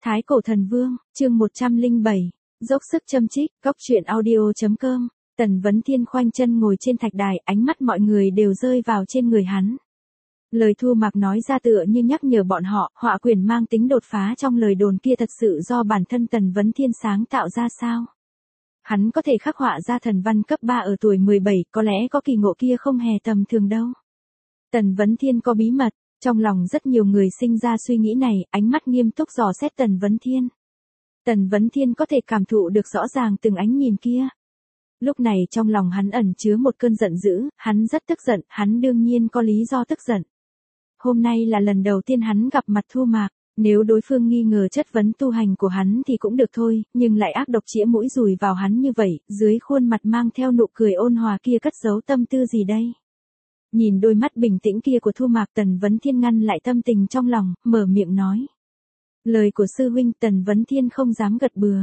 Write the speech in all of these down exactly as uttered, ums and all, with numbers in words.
Thái Cổ Thần Vương, chương một trăm lẻ bảy, dốc sức châm chích, góc truyện audio.com, Tần Vấn Thiên khoanh chân ngồi trên thạch đài, ánh mắt mọi người đều rơi vào trên người hắn. Lời Thu Mạc nói ra tựa như nhắc nhở bọn họ, họa quyển mang tính đột phá trong lời đồn kia thật sự do bản thân Tần Vấn Thiên sáng tạo ra sao? Hắn có thể khắc họa ra thần văn cấp ba ở tuổi mười bảy, có lẽ có kỳ ngộ kia không hề tầm thường đâu. Tần Vấn Thiên có bí mật. Trong lòng rất nhiều người sinh ra suy nghĩ này, ánh mắt nghiêm túc dò xét Tần Vấn Thiên. Tần Vấn Thiên có thể cảm thụ được rõ ràng từng ánh nhìn kia. Lúc này trong lòng hắn ẩn chứa một cơn giận dữ, hắn rất tức giận, hắn đương nhiên có lý do tức giận. Hôm nay là lần đầu tiên hắn gặp mặt Thu Mạc, nếu đối phương nghi ngờ chất vấn tu hành của hắn thì cũng được thôi, nhưng lại ác độc chĩa mũi dùi vào hắn như vậy, dưới khuôn mặt mang theo nụ cười ôn hòa kia cất giấu tâm tư gì đây? Nhìn đôi mắt bình tĩnh kia của Thu Mạc, Tần Vấn Thiên ngăn lại tâm tình trong lòng, mở miệng nói. Lời của sư huynh. Tần Vấn Thiên không dám gật bừa.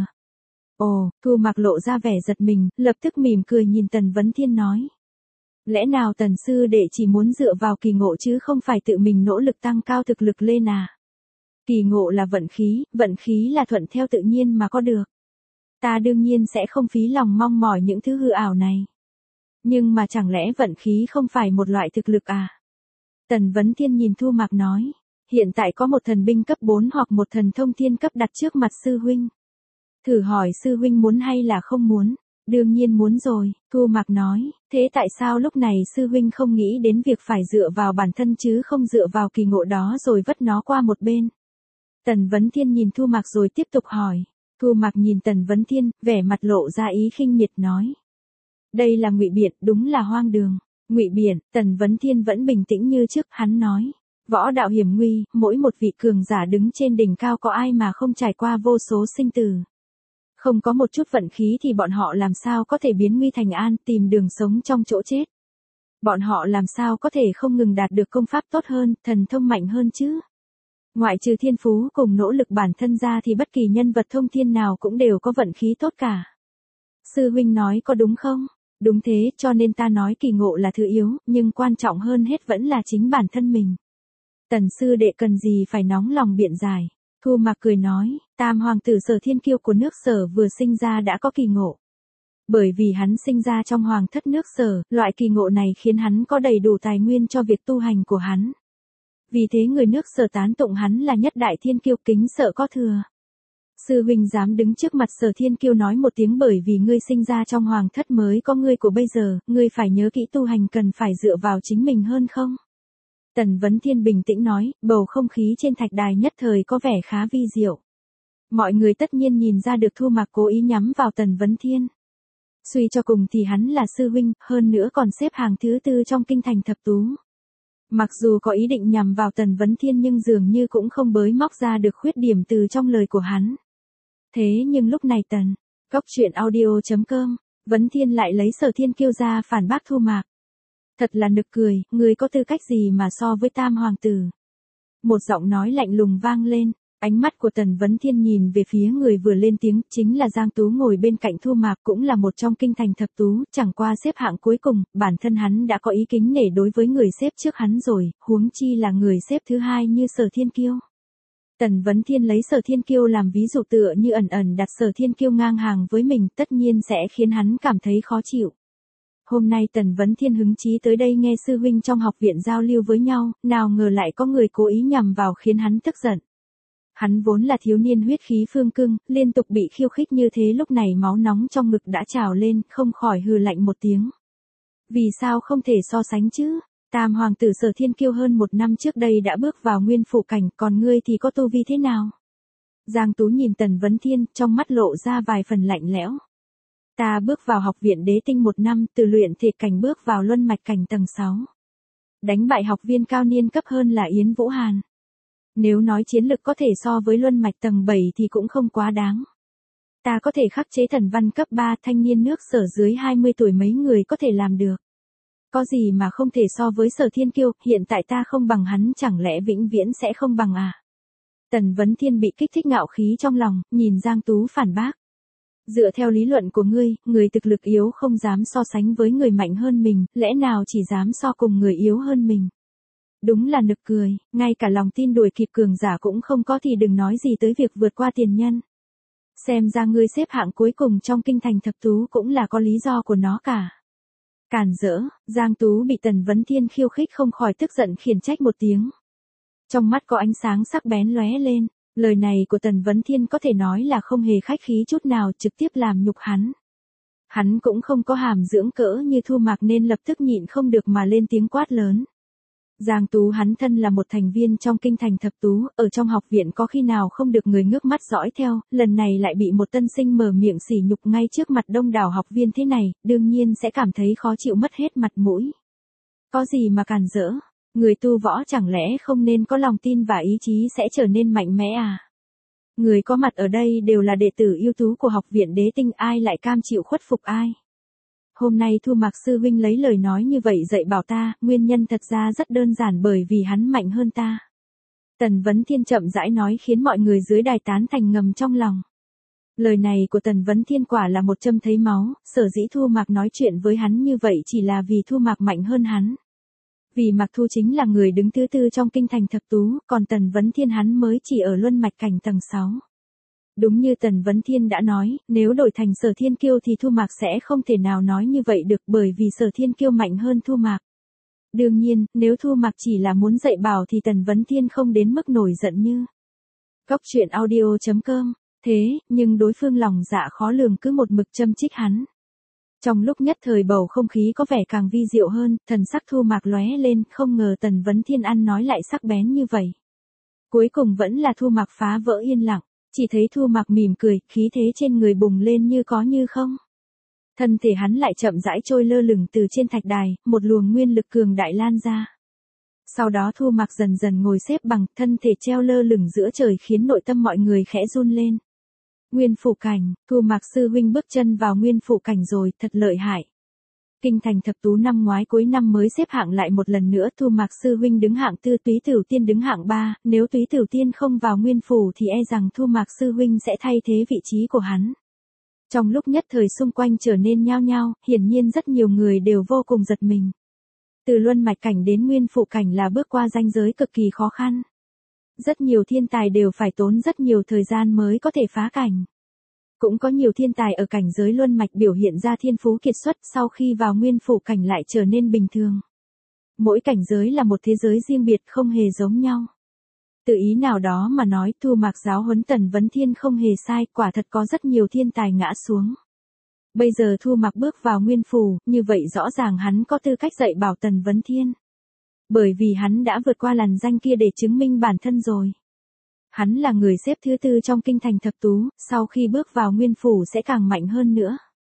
Ồ, Thu Mạc lộ ra vẻ giật mình, lập tức mỉm cười nhìn Tần Vấn Thiên nói. Lẽ nào Tần sư đệ chỉ muốn dựa vào kỳ ngộ chứ không phải tự mình nỗ lực tăng cao thực lực lên à? Kỳ ngộ là vận khí, vận khí là thuận theo tự nhiên mà có được. Ta đương nhiên sẽ không phí lòng mong mỏi những thứ hư ảo này. Nhưng mà chẳng lẽ vận khí không phải một loại thực lực à? Tần Vấn Thiên nhìn Thu Mạc nói. Hiện tại có một thần binh cấp bốn hoặc một thần thông thiên cấp đặt trước mặt sư huynh. Thử hỏi sư huynh muốn hay là không muốn? Đương nhiên muốn rồi, Thu Mạc nói. Thế tại sao lúc này sư huynh không nghĩ đến việc phải dựa vào bản thân chứ không dựa vào kỳ ngộ đó rồi vất nó qua một bên? Tần Vấn Thiên nhìn Thu Mạc rồi tiếp tục hỏi. Thu Mạc nhìn Tần Vấn Thiên, vẻ mặt lộ ra ý khinh miệt nói. Đây là ngụy biện, đúng là hoang đường. Ngụy biện. Tần Vấn Thiên vẫn bình tĩnh như trước, hắn nói. Võ đạo hiểm nguy, mỗi một vị cường giả đứng trên đỉnh cao có ai mà không trải qua vô số sinh tử. Không có một chút vận khí thì bọn họ làm sao có thể biến nguy thành an, tìm đường sống trong chỗ chết. Bọn họ làm sao có thể không ngừng đạt được công pháp tốt hơn, thần thông mạnh hơn chứ. Ngoại trừ thiên phú cùng nỗ lực bản thân ra thì bất kỳ nhân vật thông thiên nào cũng đều có vận khí tốt cả. Sư huynh nói có đúng không? Đúng thế, cho nên ta nói kỳ ngộ là thứ yếu, nhưng quan trọng hơn hết vẫn là chính bản thân mình. Tần sư đệ cần gì phải nóng lòng biện giải. Thu Mạc cười nói, tam hoàng tử Sở Thiên Kiêu của nước Sở vừa sinh ra đã có kỳ ngộ. Bởi vì hắn sinh ra trong hoàng thất nước Sở, loại kỳ ngộ này khiến hắn có đầy đủ tài nguyên cho việc tu hành của hắn. Vì thế người nước Sở tán tụng hắn là nhất đại thiên kiêu, kính sợ có thừa. Sư huynh dám đứng trước mặt Sở Thiên Kiêu nói một tiếng bởi vì ngươi sinh ra trong hoàng thất mới có ngươi của bây giờ, ngươi phải nhớ kỹ tu hành cần phải dựa vào chính mình hơn không? Tần Vấn Thiên bình tĩnh nói, bầu không khí trên thạch đài nhất thời có vẻ khá vi diệu. Mọi người tất nhiên nhìn ra được Thu Mạc cố ý nhắm vào Tần Vấn Thiên. Suy cho cùng thì hắn là sư huynh, hơn nữa còn xếp hàng thứ tư trong kinh thành thập tú. Mặc dù có ý định nhằm vào Tần Vấn Thiên nhưng dường như cũng không bới móc ra được khuyết điểm từ trong lời của hắn. Thế nhưng lúc này Tần, góc truyện audio.com, Vấn Thiên lại lấy Sở Thiên Kiêu ra phản bác Thu Mạc. Thật là nực cười, người có tư cách gì mà so với tam hoàng tử. Một giọng nói lạnh lùng vang lên, ánh mắt của Tần Vấn Thiên nhìn về phía người vừa lên tiếng, chính là Giang Tú ngồi bên cạnh Thu Mạc cũng là một trong kinh thành thập tú, chẳng qua xếp hạng cuối cùng, bản thân hắn đã có ý kính nể đối với người xếp trước hắn rồi, huống chi là người xếp thứ hai như Sở Thiên Kiêu. Tần Vấn Thiên lấy Sở Thiên Kiêu làm ví dụ tựa như ẩn ẩn đặt Sở Thiên Kiêu ngang hàng với mình tất nhiên sẽ khiến hắn cảm thấy khó chịu. Hôm nay Tần Vấn Thiên hứng chí tới đây nghe sư huynh trong học viện giao lưu với nhau, nào ngờ lại có người cố ý nhằm vào khiến hắn tức giận. Hắn vốn là thiếu niên huyết khí phương cương, liên tục bị khiêu khích như thế lúc này máu nóng trong ngực đã trào lên, không khỏi hừ lạnh một tiếng. Vì sao không thể so sánh chứ? Tam hoàng tử Sở Thiên Kiêu hơn một năm trước đây đã bước vào nguyên phụ cảnh, còn ngươi thì có tu vi thế nào? Giang Tú nhìn Tần Vấn Thiên, trong mắt lộ ra vài phần lạnh lẽo. Ta bước vào học viện đế tinh một năm, từ luyện thể cảnh bước vào luân mạch cảnh tầng sáu. Đánh bại học viên cao niên cấp hơn là Yến Vũ Hàn. Nếu nói chiến lực có thể so với luân mạch tầng bảy thì cũng không quá đáng. Ta có thể khắc chế thần văn cấp ba, thanh niên nước Sở dưới hai mươi tuổi mấy người có thể làm được. Có gì mà không thể so với Sở Thiên Kiêu, hiện tại ta không bằng hắn chẳng lẽ vĩnh viễn sẽ không bằng à? Tần Vấn Thiên bị kích thích ngạo khí trong lòng, nhìn Giang Tú phản bác. Dựa theo lý luận của ngươi, người thực lực yếu không dám so sánh với người mạnh hơn mình, lẽ nào chỉ dám so cùng người yếu hơn mình. Đúng là nực cười, ngay cả lòng tin đuổi kịp cường giả cũng không có thì đừng nói gì tới việc vượt qua tiền nhân. Xem ra ngươi xếp hạng cuối cùng trong kinh thành thập tú cũng là có lý do của nó cả. Càn rỡ, Giang Tú bị Tần Vấn Thiên khiêu khích không khỏi tức giận khiển trách một tiếng. Trong mắt có ánh sáng sắc bén lóe lên, lời này của Tần Vấn Thiên có thể nói là không hề khách khí chút nào, trực tiếp làm nhục hắn. Hắn cũng không có hàm dưỡng cỡ như Thu Mạc nên lập tức nhịn không được mà lên tiếng quát lớn. Giang Tú hắn thân là một thành viên trong kinh thành thập tú, ở trong học viện có khi nào không được người ngước mắt dõi theo, lần này lại bị một tân sinh mở miệng sỉ nhục ngay trước mặt đông đảo học viên thế này, đương nhiên sẽ cảm thấy khó chịu mất hết mặt mũi. Có gì mà càn rỡ, người tu võ chẳng lẽ không nên có lòng tin và ý chí sẽ trở nên mạnh mẽ à? Người có mặt ở đây đều là đệ tử ưu tú của học viện Đế Tinh, ai lại cam chịu khuất phục ai? Hôm nay Thu Mạc sư huynh lấy lời nói như vậy dạy bảo ta, nguyên nhân thật ra rất đơn giản bởi vì hắn mạnh hơn ta. Tần Vấn Thiên chậm rãi nói khiến mọi người dưới đài tán thành ngầm trong lòng. Lời này của Tần Vấn Thiên quả là một châm thấy máu, sở dĩ Thu Mạc nói chuyện với hắn như vậy chỉ là vì Thu Mạc mạnh hơn hắn. Vì Mạc Thu chính là người đứng thứ tư trong kinh thành thập tú, còn Tần Vấn Thiên hắn mới chỉ ở luân mạch cảnh tầng sáu. Đúng như Tần Vấn Thiên đã nói, nếu đổi thành Sở Thiên Kiêu thì Thu Mạc sẽ không thể nào nói như vậy được bởi vì Sở Thiên Kiêu mạnh hơn Thu Mạc. Đương nhiên, nếu Thu Mạc chỉ là muốn dạy bảo thì Tần Vấn Thiên không đến mức nổi giận như. Góc truyện audio chấm com, thế, nhưng đối phương lòng dạ khó lường cứ một mực châm chích hắn. Trong lúc nhất thời bầu không khí có vẻ càng vi diệu hơn, thần sắc Thu Mạc lóe lên, không ngờ Tần Vấn Thiên ăn nói lại sắc bén như vậy. Cuối cùng vẫn là Thu Mạc phá vỡ yên lặng. Chỉ thấy Thu Mạc mỉm cười, khí thế trên người bùng lên như có như không. Thân thể hắn lại chậm rãi trôi lơ lửng từ trên thạch đài, một luồng nguyên lực cường đại lan ra. Sau đó Thu Mạc dần dần ngồi xếp bằng, thân thể treo lơ lửng giữa trời khiến nội tâm mọi người khẽ run lên. Nguyên phủ cảnh, Thu Mạc sư huynh bước chân vào nguyên phủ cảnh rồi, thật lợi hại. Kinh thành thập tú năm ngoái cuối năm mới xếp hạng lại một lần nữa, Thu Mạc sư huynh đứng hạng tư, Túy Tửu Tiên đứng hạng ba, nếu Túy Tửu Tiên không vào nguyên phủ thì e rằng Thu Mạc sư huynh sẽ thay thế vị trí của hắn. Trong lúc nhất thời xung quanh trở nên nhao nhao, hiển nhiên rất nhiều người đều vô cùng giật mình. Từ luân mạch cảnh đến nguyên phủ cảnh là bước qua ranh giới cực kỳ khó khăn. Rất nhiều thiên tài đều phải tốn rất nhiều thời gian mới có thể phá cảnh. Cũng có nhiều thiên tài ở cảnh giới luân mạch biểu hiện ra thiên phú kiệt xuất sau khi vào nguyên phủ cảnh lại trở nên bình thường. Mỗi cảnh giới là một thế giới riêng biệt không hề giống nhau. Từ ý nào đó mà nói Thu Mạc giáo huấn Tần Vấn Thiên không hề sai, quả thật có rất nhiều thiên tài ngã xuống. Bây giờ Thu Mạc bước vào nguyên phủ, như vậy rõ ràng hắn có tư cách dạy bảo Tần Vấn Thiên. Bởi vì hắn đã vượt qua làn danh kia để chứng minh bản thân rồi. Hắn là người xếp thứ tư trong kinh thành thập tú, sau khi bước vào nguyên phủ sẽ càng mạnh hơn nữa.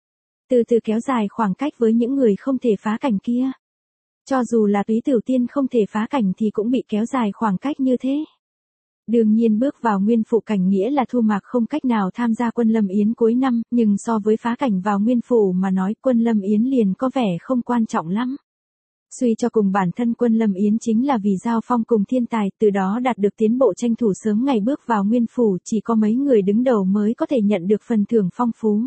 Từ từ kéo dài khoảng cách với những người không thể phá cảnh kia. Cho dù là Túy Tửu Tiên không thể phá cảnh thì cũng bị kéo dài khoảng cách như thế. Đương nhiên bước vào nguyên phủ cảnh nghĩa là Thu Mạc không cách nào tham gia Quân Lâm Yến cuối năm, nhưng so với phá cảnh vào nguyên phủ mà nói Quân Lâm Yến liền có vẻ không quan trọng lắm. Suy cho cùng bản thân Quân Lâm Yến chính là vì giao phong cùng thiên tài, từ đó đạt được tiến bộ tranh thủ sớm ngày bước vào nguyên phủ, chỉ có mấy người đứng đầu mới có thể nhận được phần thưởng phong phú.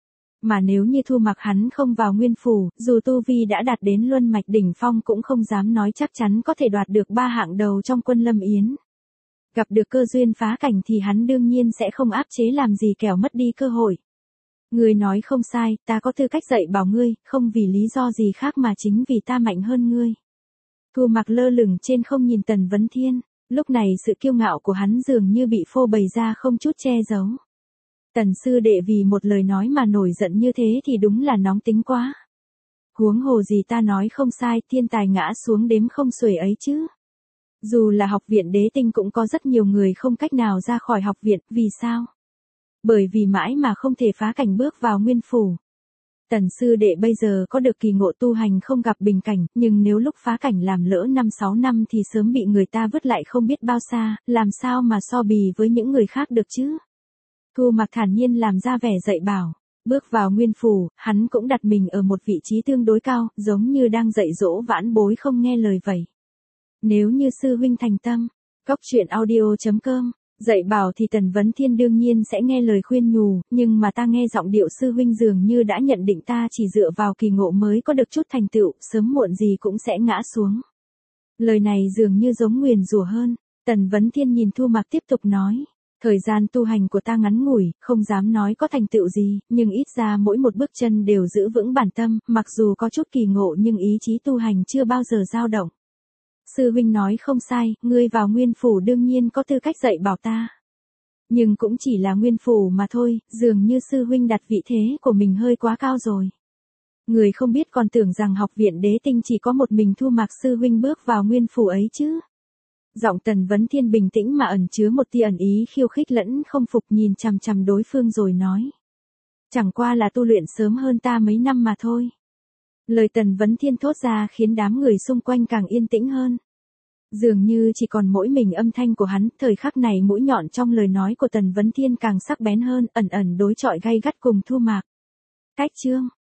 Mà nếu như Thu Mạc hắn không vào nguyên phủ, dù tu vi đã đạt đến luân mạch đỉnh phong cũng không dám nói chắc chắn có thể đoạt được ba hạng đầu trong Quân Lâm Yến. Gặp được cơ duyên phá cảnh thì hắn đương nhiên sẽ không áp chế làm gì kẻo mất đi cơ hội. Ngươi nói không sai, ta có tư cách dạy bảo ngươi, không vì lý do gì khác mà chính vì ta mạnh hơn ngươi. Thu Mạc lơ lửng trên không nhìn Tần Vấn Thiên, lúc này sự kiêu ngạo của hắn dường như bị phô bày ra không chút che giấu. Tần sư đệ vì một lời nói mà nổi giận như thế thì đúng là nóng tính quá. Huống hồ gì ta nói không sai, thiên tài ngã xuống đếm không xuể ấy chứ. Dù là học viện Đế Tinh cũng có rất nhiều người không cách nào ra khỏi học viện, vì sao? Bởi vì mãi mà không thể phá cảnh bước vào nguyên phủ. Tần sư đệ bây giờ có được kỳ ngộ tu hành không gặp bình cảnh, nhưng nếu lúc phá cảnh làm lỡ năm sáu năm thì sớm bị người ta vứt lại không biết bao xa, làm sao mà so bì với những người khác được chứ? Thu Mạc thản nhiên làm ra vẻ dạy bảo, bước vào nguyên phủ, hắn cũng đặt mình ở một vị trí tương đối cao, giống như đang dạy dỗ vãn bối không nghe lời vậy. Nếu như sư huynh thành tâm, góc truyện audio chấm com, dạy bảo thì Tần Vấn Thiên đương nhiên sẽ nghe lời khuyên nhủ, nhưng mà ta nghe giọng điệu sư huynh dường như đã nhận định ta chỉ dựa vào kỳ ngộ mới có được chút thành tựu, sớm muộn gì cũng sẽ ngã xuống. Lời này dường như giống nguyền rủa hơn. Tần Vấn Thiên nhìn Thu Mạc tiếp tục nói. Thời gian tu hành của ta ngắn ngủi, không dám nói có thành tựu gì, nhưng ít ra mỗi một bước chân đều giữ vững bản tâm, mặc dù có chút kỳ ngộ nhưng ý chí tu hành chưa bao giờ dao động. Sư huynh nói không sai, ngươi vào nguyên phủ đương nhiên có tư cách dạy bảo ta. Nhưng cũng chỉ là nguyên phủ mà thôi, dường như sư huynh đặt vị thế của mình hơi quá cao rồi. Người không biết còn tưởng rằng học viện Đế Tinh chỉ có một mình Thu Mạc sư huynh bước vào nguyên phủ ấy chứ. Giọng Tần Vấn Thiên bình tĩnh mà ẩn chứa một tia ẩn ý khiêu khích lẫn không phục, nhìn chằm chằm đối phương rồi nói. Chẳng qua là tu luyện sớm hơn ta mấy năm mà thôi. Lời Tần Vấn Thiên thốt ra khiến đám người xung quanh càng yên tĩnh hơn. Dường như chỉ còn mỗi mình âm thanh của hắn, thời khắc này mũi nhọn trong lời nói của Tần Vấn Thiên càng sắc bén hơn, ẩn ẩn đối chọi gay gắt cùng Thu Mạc. Cách chương